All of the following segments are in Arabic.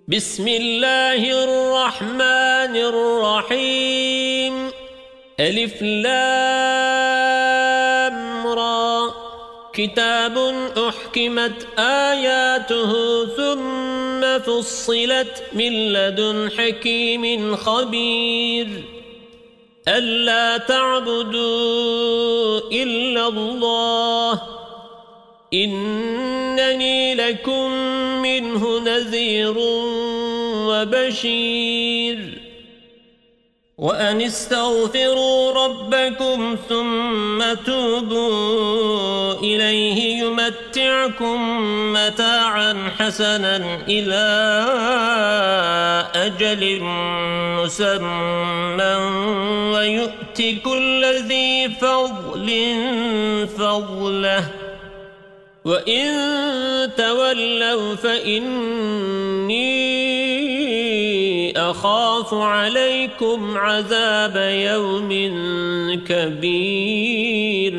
بسم الله الرحمن الرحيم. ألف لام را. كتاب أحكمت آياته ثم فصلت من لدن حكيم خبير. ألا تعبدوا إلا الله إنني لكم منه نذير وبشير. وأن استغفروا ربكم ثم توبوا إليه يمتعكم متاعا حسنا إلى أجل مسمى ويؤت كل ذي فضل فضله وإن تولوا فإني أخاف عليكم عذاب يوم كبير.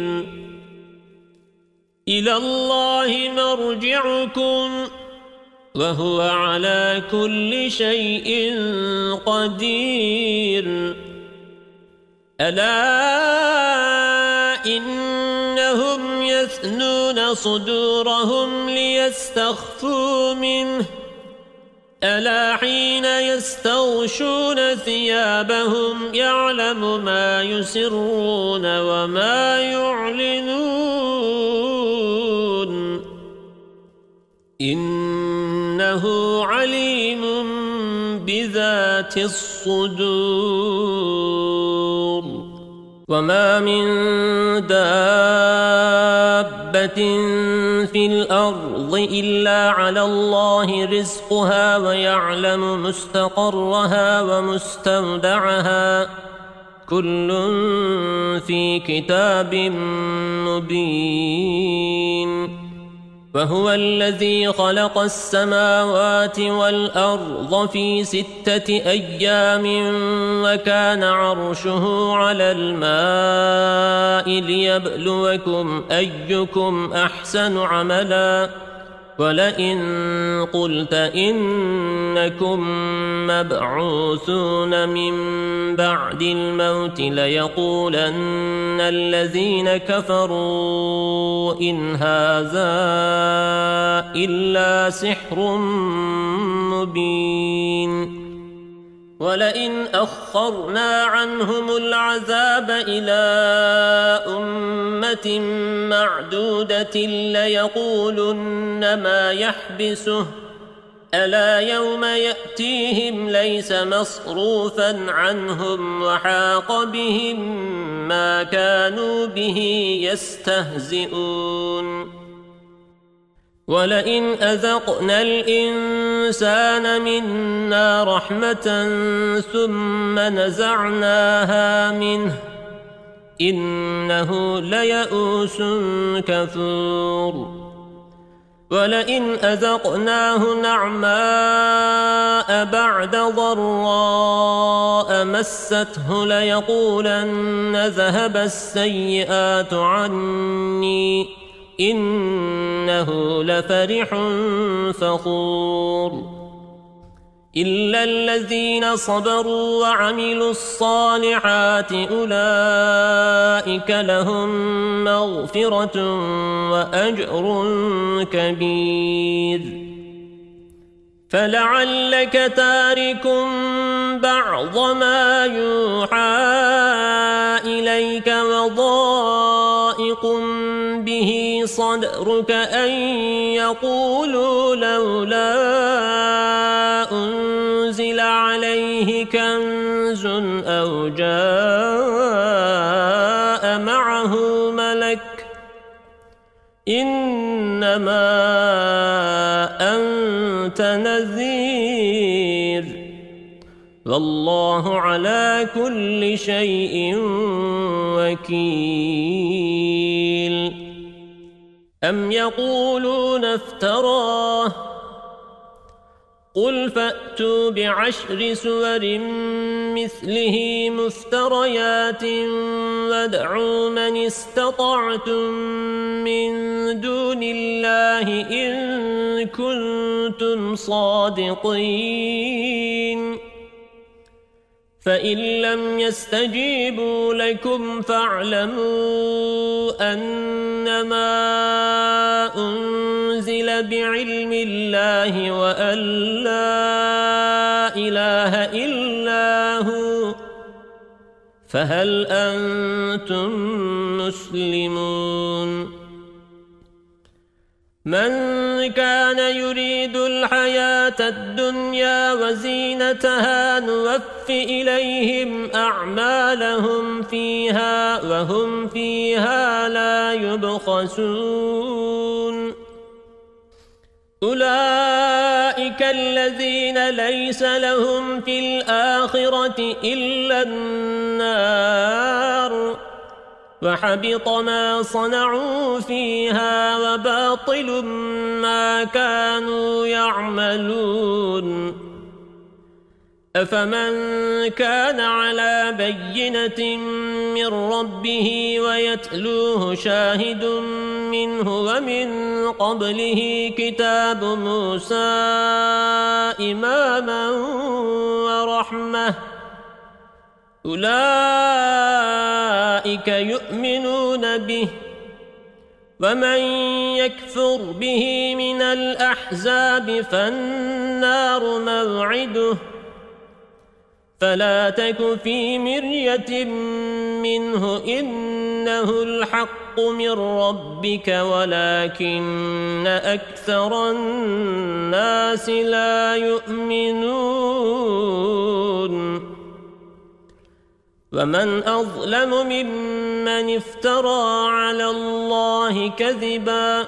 إلى الله مرجعكم وهو على كل شيء قدير. ألا إنهم يثنون صدورهم ليستخفوا منه ألا حين يستغشون ثيابهم يعلم ما يسرون وما يعلنون إنه عليم بذات الصدور. وما من دابة في الأرض إلا على الله رزقها ويعلم مستقرها ومستودعها كل في كتاب مبين. وهو الذي خلق السماوات والأرض في 6 أيام وكان عرشه على الماء ليبلوكم أيكم أحسن عملا. ولئن قلت إنكم مبعوثون من بعد الموت ليقولن الذين كفروا إن هذا إلا سحر مبين. ولئن أخرنا عنهم العذاب إلى أمة معدودة ليقولن ما يحبسه ألا يوم يأتيهم ليس مصروفا عنهم وحاق بهم ما كانوا به يستهزئون. ولئن أذقنا الإنسان منا رحمة ثم نزعناها منه إنه ليئوس كفور. ولئن أذقناه نعماء بعد ضراء مسته ليقولن ذهب السيئات عني إنه لفرح فخور. إلا الذين صبروا وعملوا الصالحات أولئك لهم مغفرة وأجر كبير. فلعلك تارك بعض ما يوحى إليك وضائق به صدرك أن يقولوا لولا أنزل عليه كنز أو جاء معه ملك إنما أنت نذير والله على كل شيء وكيل. أم يقولون افتراه قل فأتوا بعشر سور مثله مفتريات وادعوا من استطعتم من دون الله إن كنتم صادقين فإن لم يستجيبوا لكم فاعلموا أنما أنزل بعلم الله وأن لا إله إلا هو فهل أنتم مسلمون من كان يريد الحياة الدنيا وزينتها نوف إليهم أعمالهم فيها وهم فيها لا يبخسون أولئك الذين ليس لهم في الآخرة إلا النار وحبط ما صنعوا فيها وباطل ما كانوا يعملون أفمن كان على بينة من ربه ويتلوه شاهد منه ومن قبله كتاب موسى إماما ورحمة أولئك يؤمنون به ومن يكفر به من الأحزاب فالنار موعده فلا تك في مرية منه إنه الحق من ربك ولكن أكثر الناس لا يؤمنون ومن أظلم ممن افترى على الله كذبا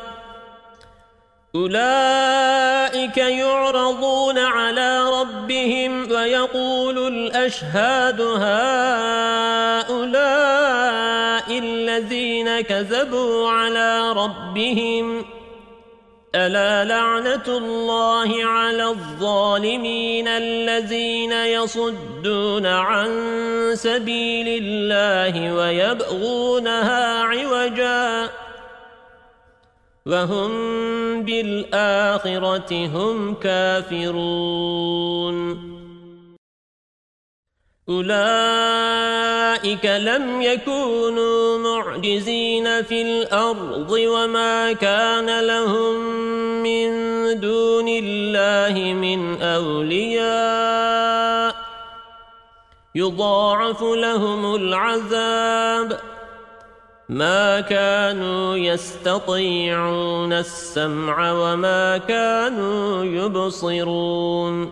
أولئك يعرضون على ربهم ويقول الأشهاد هؤلاء الذين كذبوا على ربهم ألا لعنة الله على الظالمين الذين يصدون عن سبيل الله ويبغونها عوجا وهم بالآخرة هم كافرون أولئك لم يكونوا معجزين في الأرض وما كان لهم من دون الله من أولياء يضاعف لهم العذاب ما كانوا يستطيعون السمع وما كانوا يبصرون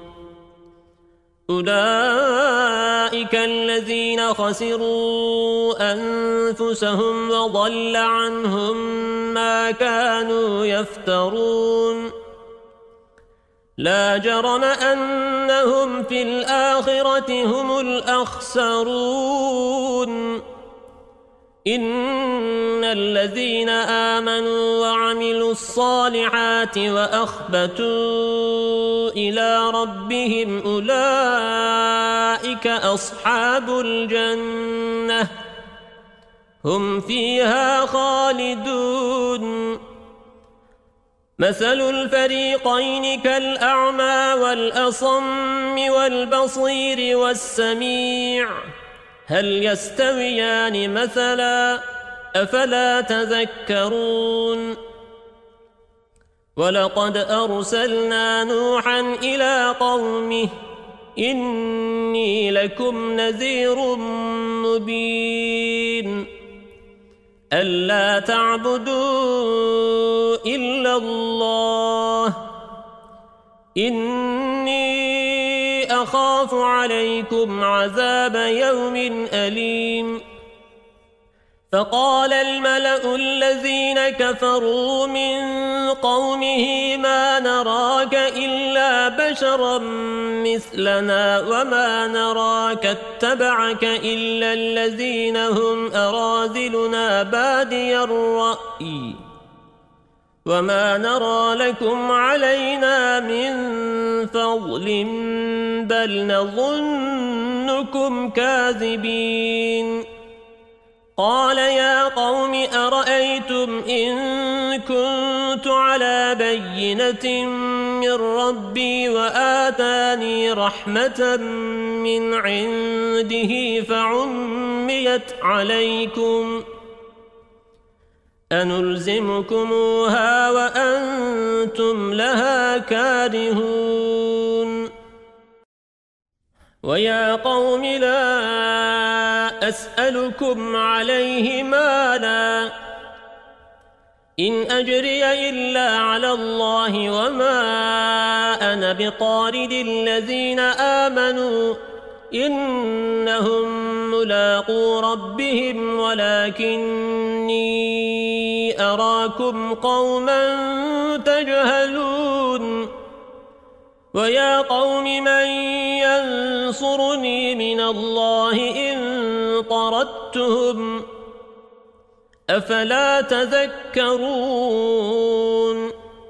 أولئك الذين خسروا أنفسهم وضل عنهم ما كانوا يفترون لا جرم أنهم في الآخرة هم الأخسرون إن الذين آمنوا وعملوا الصالحات وأخبتوا إلى ربهم أولئك أصحاب الجنة هم فيها خالدون مثل الفريقين كالأعمى والأصم والبصير والسميع هل يستويان مثلا أفلا تذكرون ولقد أرسلنا نوحا إلى قومه إني لكم نذير مبين ألا تعبدوا إلا الله إني أخاف عليكم عذاب يوم أليم فقال الملأ الذين كفروا من قومه ما نراك إلا بشرا مثلنا وما نراك اتبعك إلا الذين هم أراذلنا بادي الرأي وما نرى لكم علينا من فضل بل نظنكم كاذبين قال يا قوم أرأيتم إن كنت على بينة من ربي وآتاني رحمة من عنده فعميت عليكم أنلزمكموها وأنتم لها كارهون ويا قوم لا أسألكم عليه مالا إن أجري إلا على الله وما أنا بطارد الذين آمنوا إنهم ملاقو ربهم ولكني أراكم قوما تجهلون ويا قوم من ينصرني من الله إن طردتهم أفلا تذكرون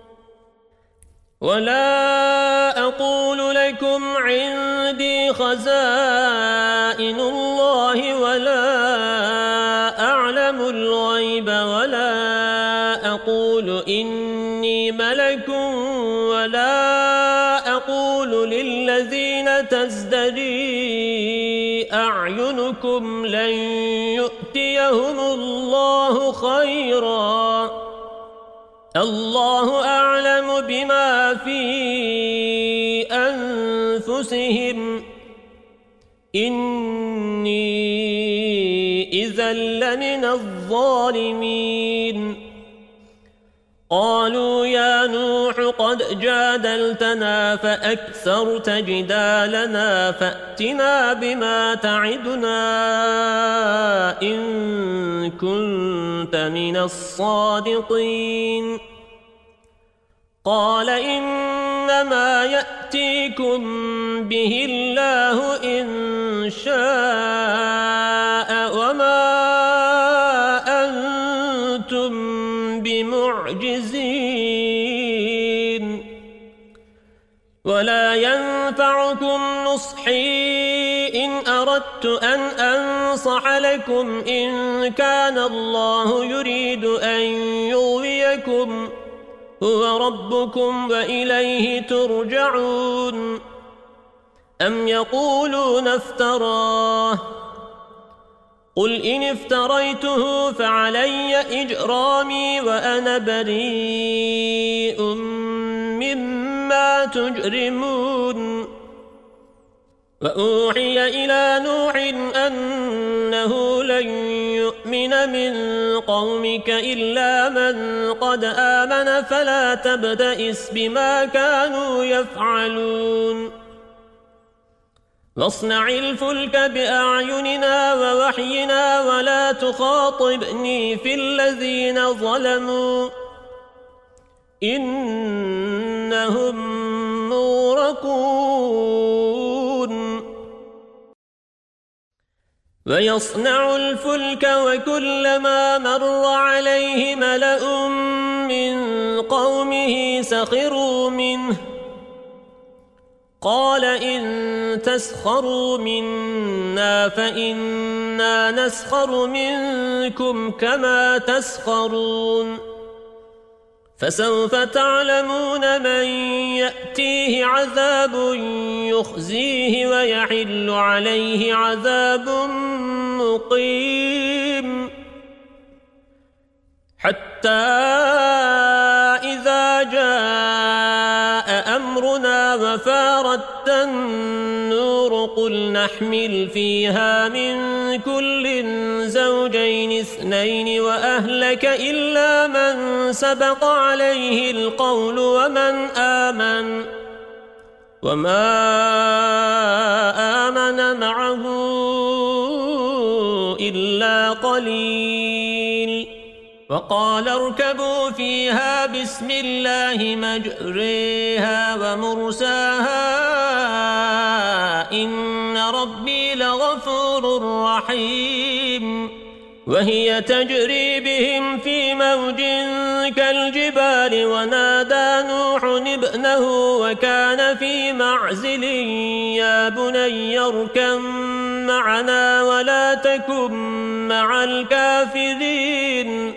ولا أقول لكم عندي خزائن الله ولا أعلم الغيب ولا أقول إني ملك ولا أقول للذين تزدري أعينكم لن يؤتيهم الله خيرا الله أعلم بما في أنفسهم إني إذا لمن الظالمين قالوا يا نوح قد جادلتنا فأكثرت جدالنا فأتنا بما تعدنا إن كنت من الصادقين قال إنما يأتيكم به الله إن شاء وما أنتم بمعجزين ولا ينفعكم نصحي إن أردت أن أنصح لكم إن كان الله يريد أن يغويكم هو ربكم وإليه ترجعون أم يقولون افتراه قل إن افتريته فعلي إجرامي وأنا بريء مما تجرمون وأوحي إلى نوح أنه لن يؤمن من قومك إلا من قد آمن فلا تبتئس بما كانوا يفعلون واصنع الفلك بأعيننا ووحينا ولا تخاطبني في الذين ظلموا إنهم مغرقون ويصنع الفلك وكلما مر عليه ملأ من قومه سخروا منه قال إن تسخروا منا فإنا نسخر منكم كما تسخرون فسوف تعلمون من يأتيه عذاب يخزيه ويحل عليه عذاب مقيم حتى إذا جاء أمرنا وفارت النور قل نحمل فيها من كل زوجين اثنين وأهلك إلا من سبق عليه القول وما آمن معه إلا قليل وقال اركبوا فيها بسم الله مجريها ومرساها إن ربي لغفور رحيم وهي تجري بهم في موج كالجبال ونادى نوح ابنه وكان في معزل يا بني اركب معنا ولا تكن مع الكافرين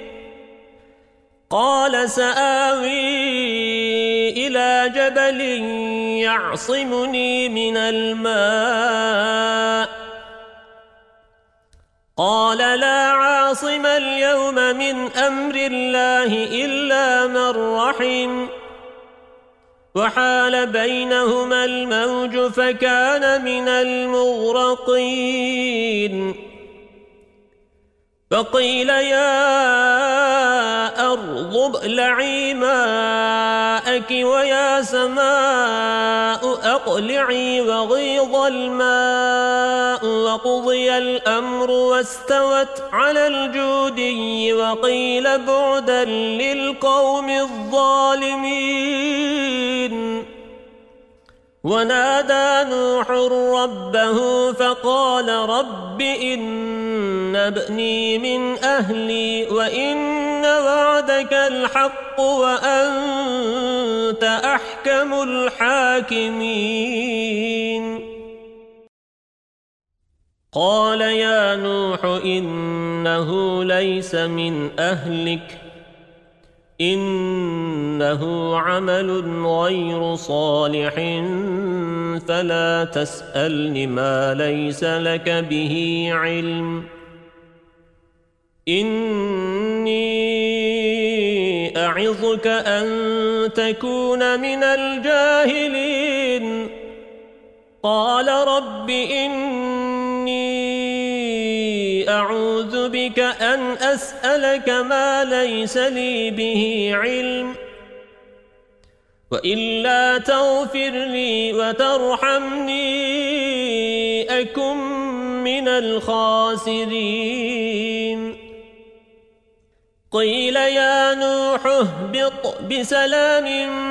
قال سآوي إلى جبل يعصمني من الماء قال لا عاصم اليوم من أمر الله إلا من رحم وحال بينهما الموج فكان من المغرقين فقيل يا أرض ابلعي ماءك ويا سماء أقلعي وغيض الماء وقضي الأمر واستوت على الجودي وقيل بعدا للقوم الظالمين ونادى نوح ربه فقال رب إن ابني من أهلي وإن وعدك الحق وأنت أحكم الحاكمين قال يا نوح إنه ليس من أهلك إنه عمل غير صالح فلا تسألني ما ليس لك به علم إني أعظك أن تكون من الجاهلين قال رب إني أعوذ بك أن أسألك ما ليس لي به علم وإلا تغفر لي وترحمني أكن من الخاسرين قيل يا نوح اهبط بسلام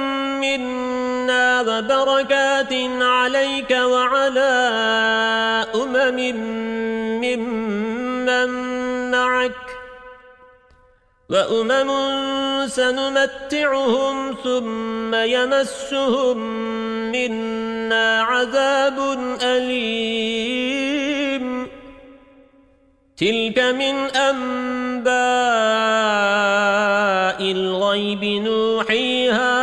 منا وبركات عليك وعلى ممن معك وأمم سنمتعهم ثم يمسهم منا عذاب أليم تلك من أنباء الغيب نوحيها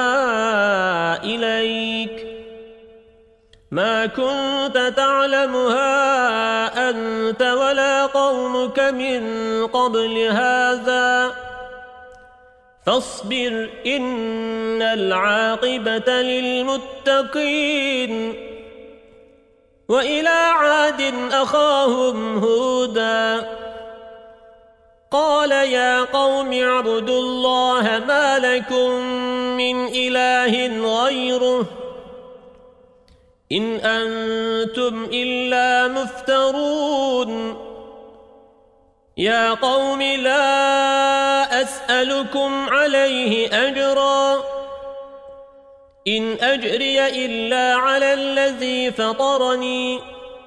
إليك ما كنت تعلمها أنت ولا قومك من قبل هذا فاصبر إن العاقبة للمتقين وإلى عاد أخاهم هودا قال يا قوم اعبدوا الله ما لكم من إله غيره إن أنتم إلا مفترون يا قوم لا أسألكم عليه أجرا إن أجري إلا على الذي فطرني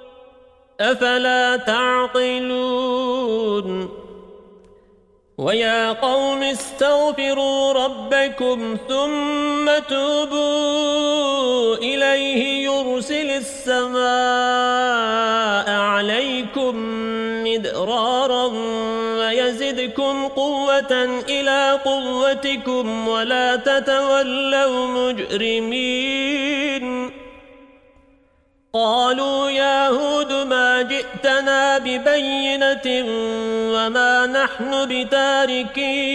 أفلا تعقلون ويا قوم استغفروا ربكم ثم توبوا إليه يرسل السماء عليكم مدرارا ويزدكم قوة إلى قوتكم ولا تتولوا مجرمين قالوا يا هود ما جئتنا ببينة وما نحن بتاركي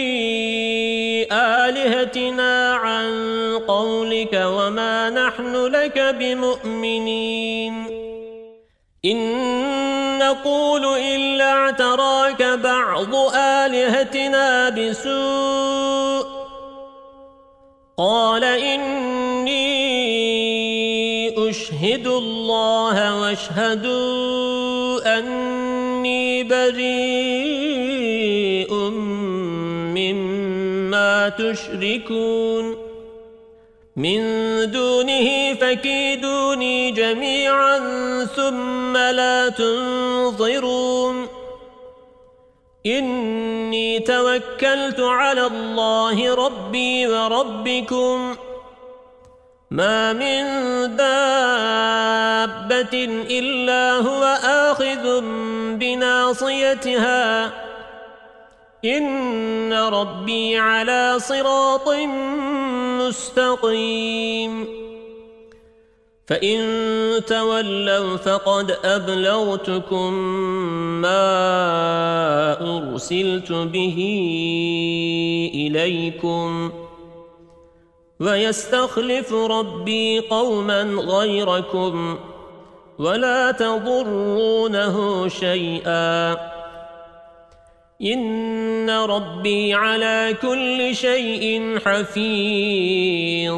آلهتنا عن قولك وما نحن لك بمؤمنين إن نقول إلا اعتراك بعض آلهتنا بسوء قال إني أشهد الله واشهدوا أني بريء مما تشركون من دونه فكيدوني جميعا ثم لا تنظرون إني توكلت على الله ربي وربكم ما من دابة إلا هو آخذ بناصيتها إن ربي على صراط مستقيم فإن تولوا فقد أبلغتكم ما أرسلت به إليكم ويستخلف ربي قوما غيركم ولا تضرونه شيئا إن ربي على كل شيء حفيظ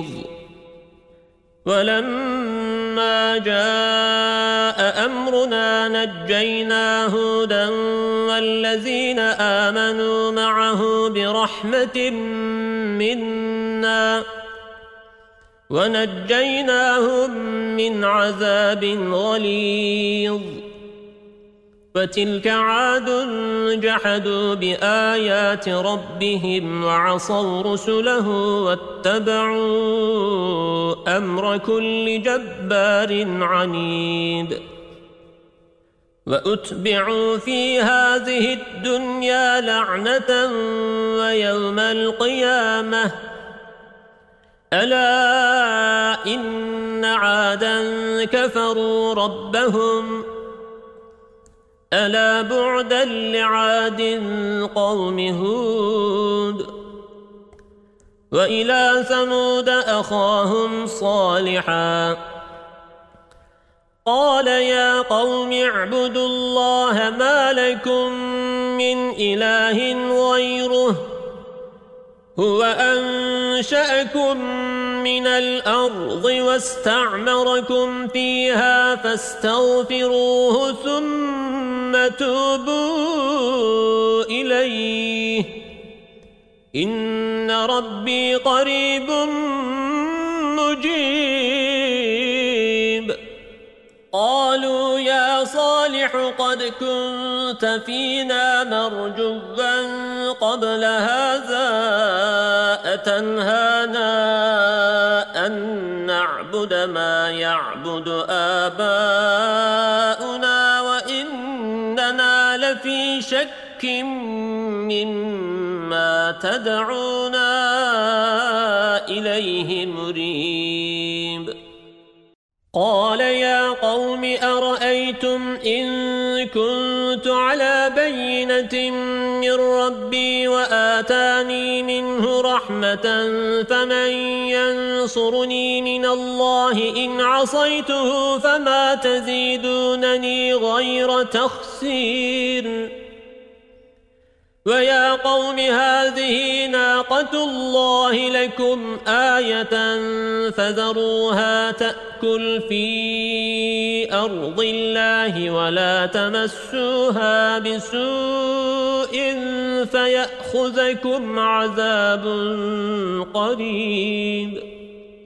ولما جاء أمرنا نجينا هودا والذين آمنوا معه برحمة منا ونجيناهم من عذاب غليظ وتلك عاد جحدوا بآيات ربهم وعصوا رسله واتبعوا أمر كل جبار عنيد وأتبعوا في هذه الدنيا لعنة ويوم القيامة ألا إن عادا كفروا ربهم ألا بعدا لعاد قوم هود وإلى ثمود أخاهم صالحا قال يا قوم اعبدوا الله ما لكم من إله غيره هو أنشأكم من الأرض واستعمركم فيها فاستغفروه ثم توبوا إليه إن ربي قريب مجيب قالوا يا صالح قد كنت فينا مرجوا قبل هذا أتنهانا أن نعبد ما يعبد آباؤنا وإننا لفي شك مما تدعونا إليه مريب قال يا قوم أرأيتم إن كنت على بينة من ربي وآتاني منه رحمة فمن ينصرني من الله إن عصيته فما تزيدونني غير تخسير ويا قوم هذه ناقة الله لكم آية فذروها تأكل في أرض الله ولا تمسوها بسوء فيأخذكم عذاب قريب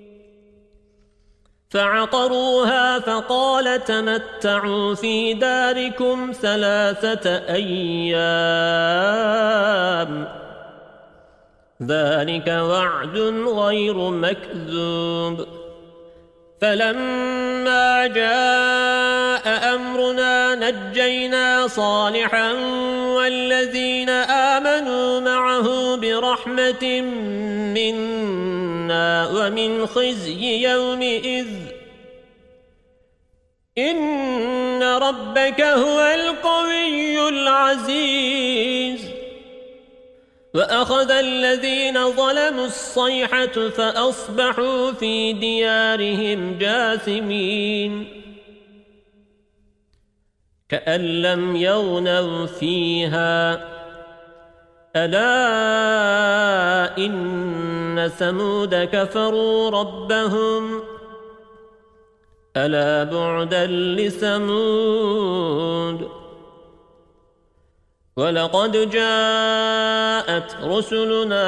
فعقروها فقال تمتعوا في داركم 3 أيام ذلك وعد غير مكذوب فلما جاء أمرنا نجينا صالحا والذين آمنوا معه برحمة منا ومن خزي يومئذ إن ربك هو القوي العزيز وأخذ الذين ظلموا الصيحة فأصبحوا في ديارهم جاثمين كأن لم يغنوا فيها ألا إن ثمود كفروا ربهم ألا بعدا لثمود ولقد جاءت رسلنا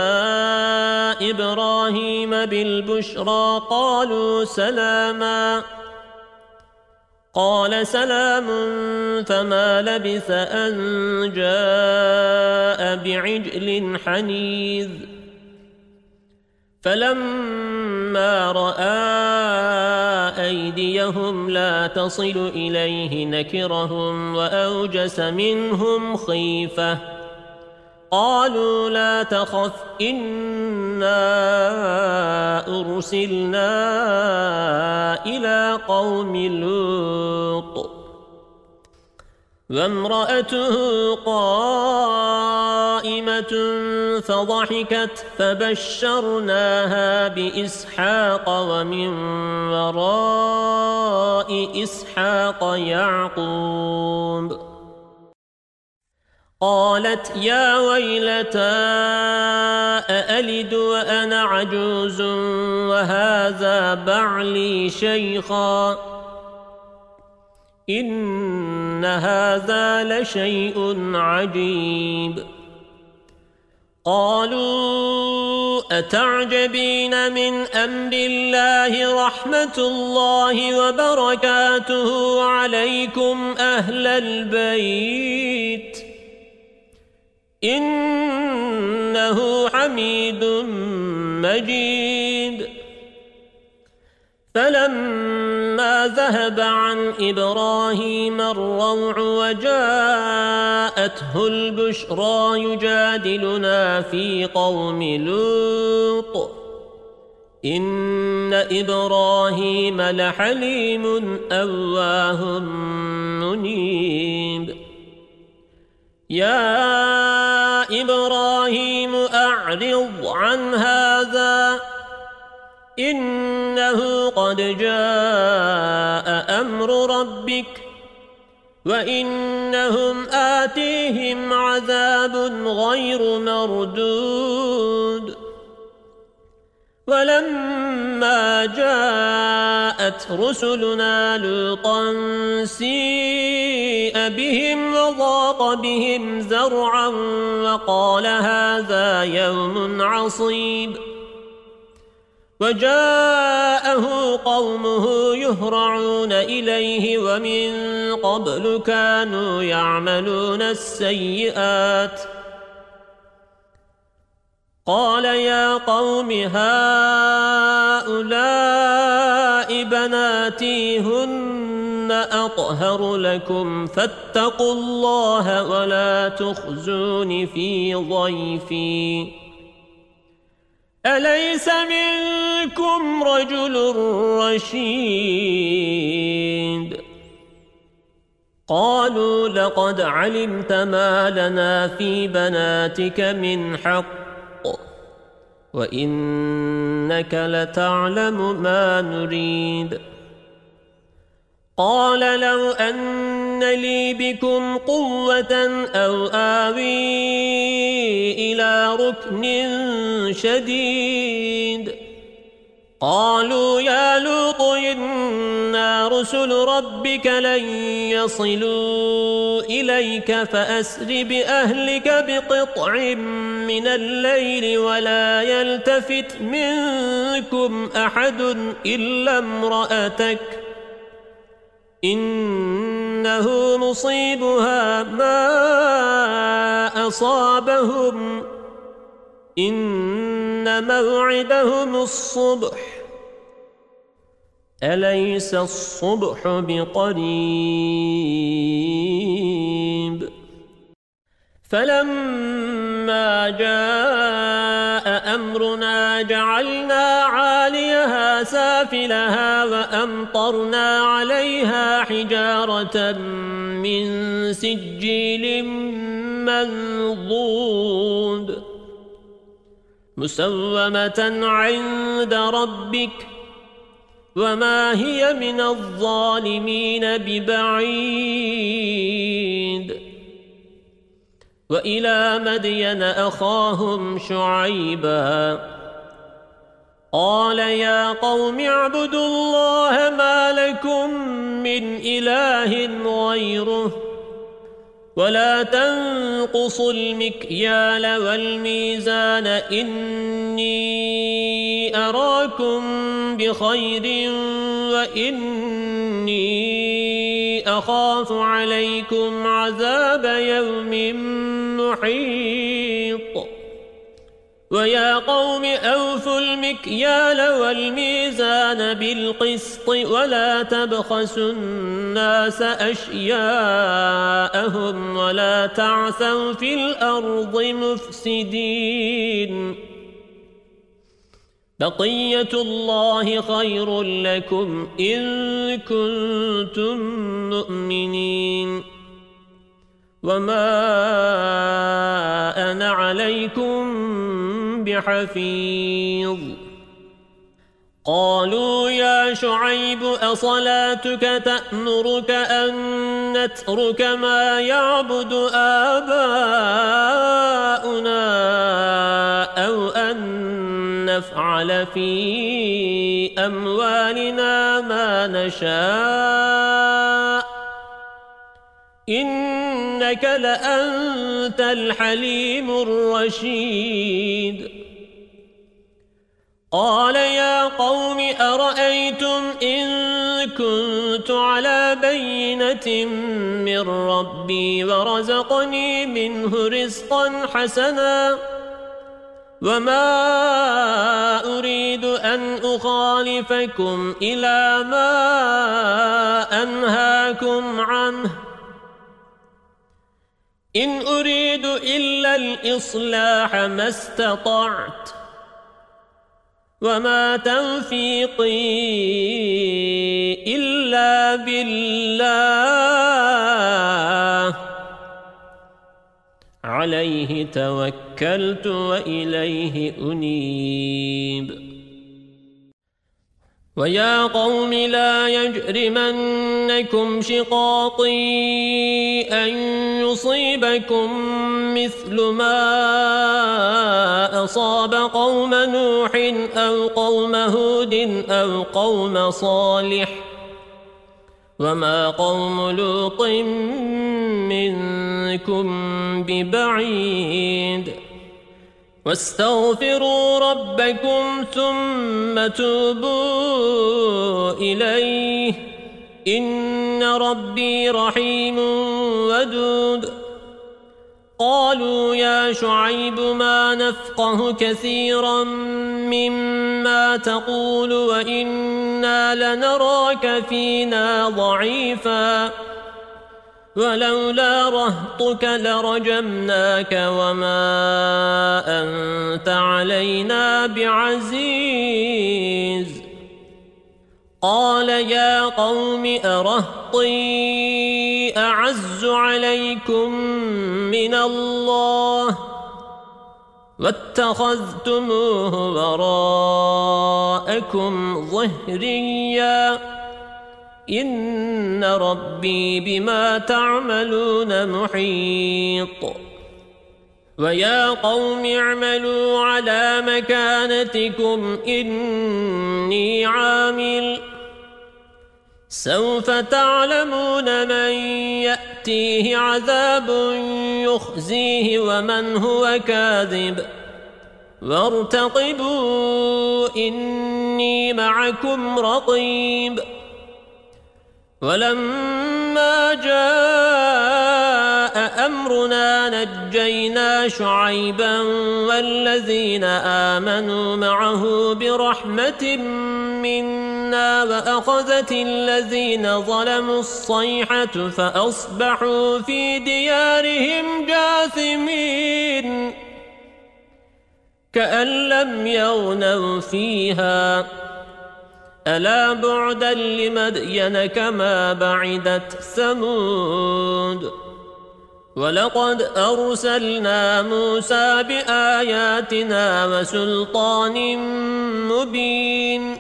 إبراهيم بالبشرى قالوا سلاما قال سلام فما لبث أن جاء بعجل حنيذ فلما رأى أيديهم لا تصل إليه نكرهم وأوجس منهم خيفة قالوا لا تخف إنا أرسلنا إلى قوم لوط وامرأته قائمة فضحكت فبشرناها بإسحاق ومن وراء إسحاق يعقوب قالت يا ويلتى أألد وأنا عجوز وهذا بعلي شيخا إن هذا لشيء عجيب قالوا أتعجبين من أمر الله رحمة الله وبركاته عليكم أهل البيت إنه حميد مجيد فلما ذهب عن إبراهيم الروع وجاءته البشرى يجادلنا في قوم لوط إن إبراهيم لحليم أواه منيب يا إبراهيم أعرض عن هذا إنه قد جاء أمر ربك وإنهم آتيهم عذاب غير مردود ولما جاءت رسلنا لوطا سيء بهم وضاق بهم ذرعا وقال هذا يوم عصيب وجاءه قومه يهرعون إليه ومن قبل كانوا يعملون السيئات قال يا قوم هؤلاء بناتي هن أطهر لكم فاتقوا الله ولا تخزون في ضيفي أليس منكم رجل رشيد قالوا لقد علمت ما لنا في بناتك من حق وإنك لتعلم ما نريد قال لو أن لي بكم قوة أو آوي إلى ركن شديد قالوا يا لوط إنا رسل ربك لن يصلوا إليك فأسر بأهلك بقطع من الليل ولا يلتفت منكم أحد إلا امرأتك إنه مصيبها ما أصابهم إن موعدهم الصبح أليس الصبح بقريب فلما جاء أمرنا جعلنا عاليها سافلها وأمطرنا عليها حجارة من سجيل منضود مسومة عند ربك وما هي من الظالمين ببعيد وإلى مدين أخاهم شعيبا قال يا قوم اعبدوا الله ما لكم من إله غيره ولا تنقصوا المكيال والميزان إني أراكم بخير وإني إني أخاف عليكم عذاب يوم محيط ويا قوم أوفوا المكيال والميزان بالقسط ولا تبخسوا الناس أشياءهم ولا تعثوا في الأرض مفسدين بقية الله خير لكم إن كنتم مؤمنين وما أنا عليكم بحفيظ قالوا يا شعيب أصلاتك تأمرك أن نترك ما يعبد آباؤنا أو أن نفعل في أموالنا ما نشاء إنك لأنت الحليم الرشيد قال يا قوم أرأيتم إن كنت على بينة من ربي ورزقني منه رزقا حسنا وما أريد أن أخالفكم إلى ما أنهاكم عنه إن أريد إلا الإصلاح ما استطعت وما توفيقي إلا بالله عليه توكلت وإليه أنيب ويا قوم لا يجرمنكم شقاقي أن يصيبكم مثل ما أصاب قوم نوح أو قوم هود أو قوم صالح وما قوم لوط منكم ببعيد واستغفروا ربكم ثم توبوا إليه إن ربي رحيم ودود قالوا يا شعيب ما نفقه كثيرا مما تقول وإنا لنراك فينا ضعيفا ولولا رهطك لرجمناك وما أنت علينا بعزيز قال يا قوم أرهطي أعز عليكم من الله واتخذتموه وراءكم ظهريا إن ربي بما تعملون محيط ويا قوم اعملوا على مكانتكم إني عامل سوف تعلمون من يأتيه عذاب يخزيه ومن هو كاذب وارتقبوا إني معكم رقيب ولما جاء أمرنا نجينا شعيبا والذين آمنوا معه برحمة منا وأخذت الذين ظلموا الصيحة فأصبحوا في ديارهم جاثمين كأن لم يغنوا فيها ألا بعدا لمدين كما بعدت ثمود ولقد أرسلنا موسى بآياتنا وسلطان مبين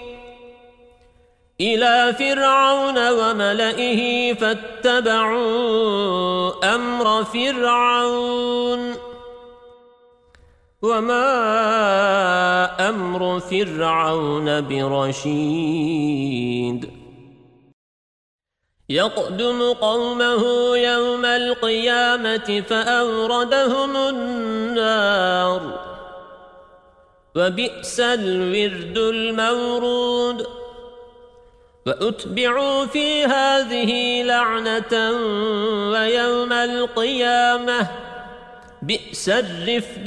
إلى فرعون وملئه فاتبعوا أمر فرعون وما أمر فرعون برشيد يقدم قومه يوم القيامة فأوردهم النار وبئس الورد المورود وأتبعوا في هذه لعنة ويوم القيامة بئس الرفد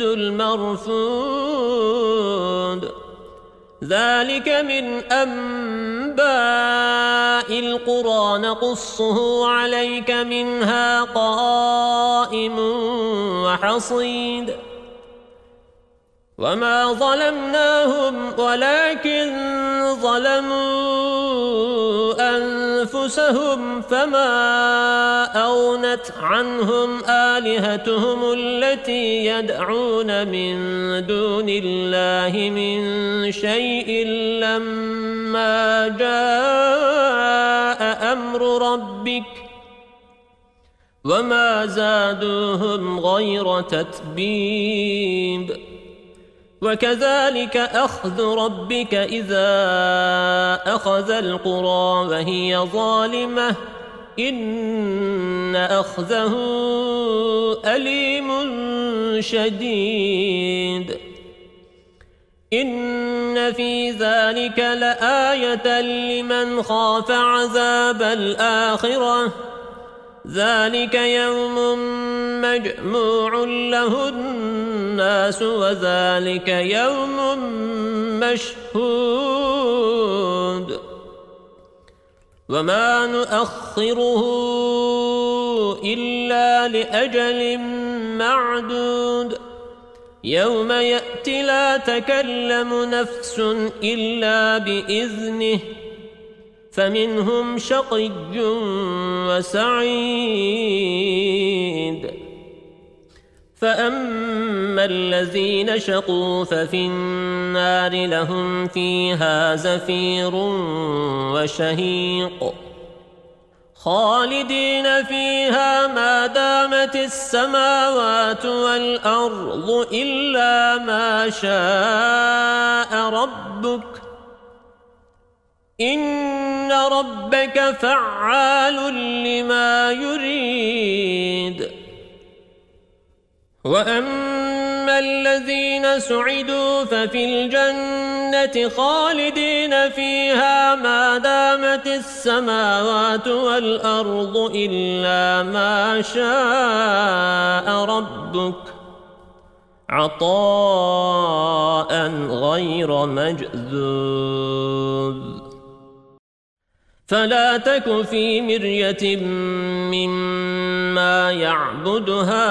المرفود ذلك من أنباء القرى نقصه عليك منها قائم وحصيد وما ظلمناهم ولكن ظلموا أنفسهم فما أغنت عنهم آلهتهم التي يدعون من دون الله من شيء لما جاء أمر ربك وما زادوهم غير تتبيب وكذلك أخذ ربك إذا أخذ القرى وهي ظالمة إن أخذه أليم شديد إن في ذلك لآية لمن خاف عذاب الآخرة ذلك يوم مجموع له الناس وذلك يوم مشهود وما نؤخره إلا لأجل معدود يوم يأتي لا تكلم نفس إلا بإذنه فمنهم شقي وسعيد فأما الذين شقوا ففي النار لهم فيها زفير وشهيق خالدين فيها ما دامت السماوات والأرض إلا ما شاء ربك إن ربك فعال لما يريد وأما الذين سعدوا ففي الجنة خالدين فيها ما دامت السماوات والأرض إلا ما شاء ربك عطاء غير مجذوذ فلا تك في مرية مما يعبد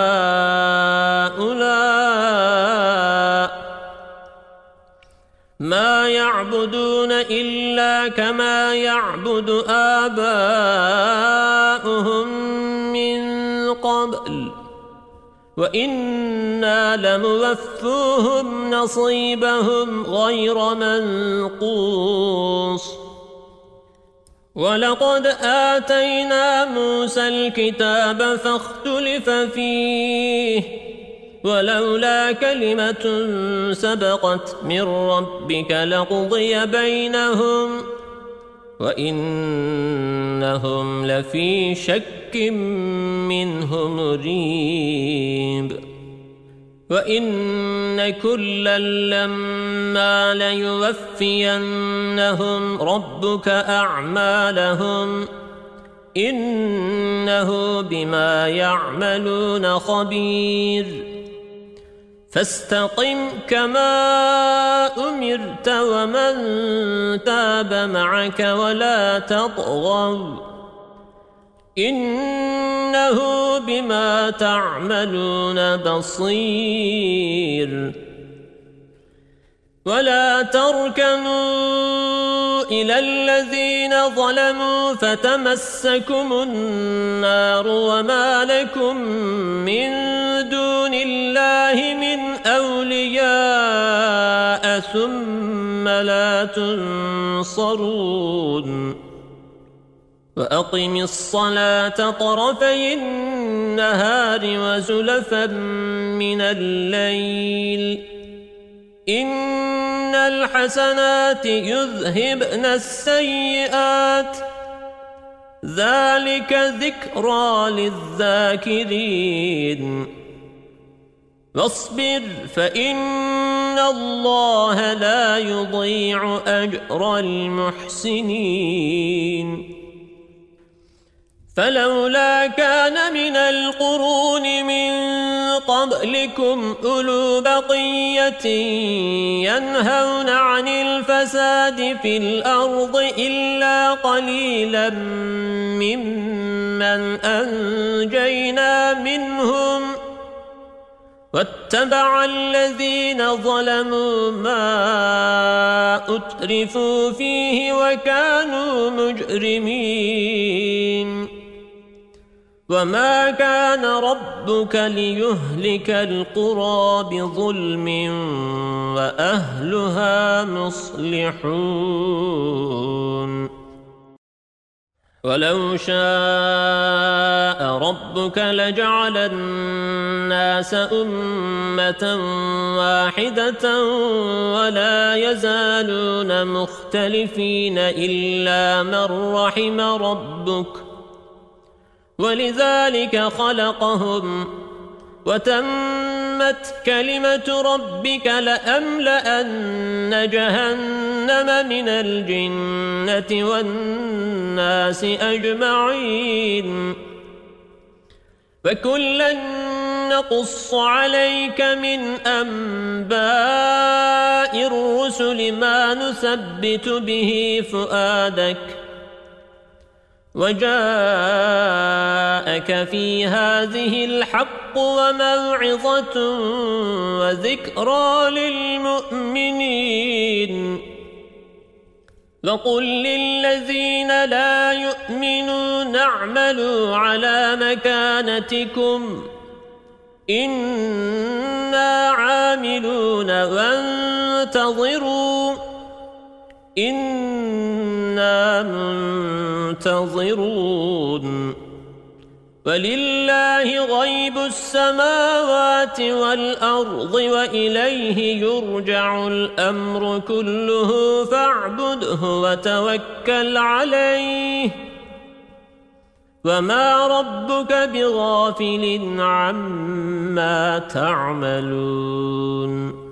هؤلاء ما يعبدون إلا كما يعبد آباؤهم من قبل وإنا لموفوهم نصيبهم غير منقوص ولقد آتينا موسى الكتاب فاختلف فيه ولولا كلمة سبقت من ربك لقضي بينهم وإنهم لفي شك منه مريب وإن كلا لما ليوفينهم ربك أعمالهم إنه بما يعملون خبير فاستقم كما أمرت ومن تاب معك ولا تطغوا إنه بما تعملون بصير ولا تركنوا إلى الذين ظلموا فتمسكم النار وما لكم من دون الله من أولياء ثم لا تنصرون وأقم الصلاة طرفي النهار وزلفا من الليل إن الحسنات يذهبن السيئات ذلك ذكرى للذاكرين واصبر فإن إِنَّ اللَّهَ لَا يُضِيعُ أَجْرَ الْمُحْسِنِينَ فلولا كان من القرون من قبلكم أولو بقية ينهون عن الفساد في الأرض إلا قليلا ممن أنجينا منهم واتبع الذين ظلموا ما أترفوا فيه وكانوا مجرمين وما كان ربك ليهلك القرى بظلم وأهلها مصلحون ولو شاء ربك لجعل الناس أمة واحدة ولا يزالون مختلفين إلا من رحم ربك ولذلك خلقهم وتمت كلمة ربك لأملأن جهنم من الجنة والناس أجمعين وكلا نقص عليك من أنباء الرسل ما نثبت به فؤادك وجاءك في هذه الحق وموعظة وذكرى للمؤمنين وقل للذين لا يؤمنون اعملوا على مكانتكم إنا عاملون وانتظروا إنا منتظرون ولله غيب السماوات والأرض وإليه يرجع الأمر كله فاعبده وتوكل عليه وما ربك بغافل عما تعملون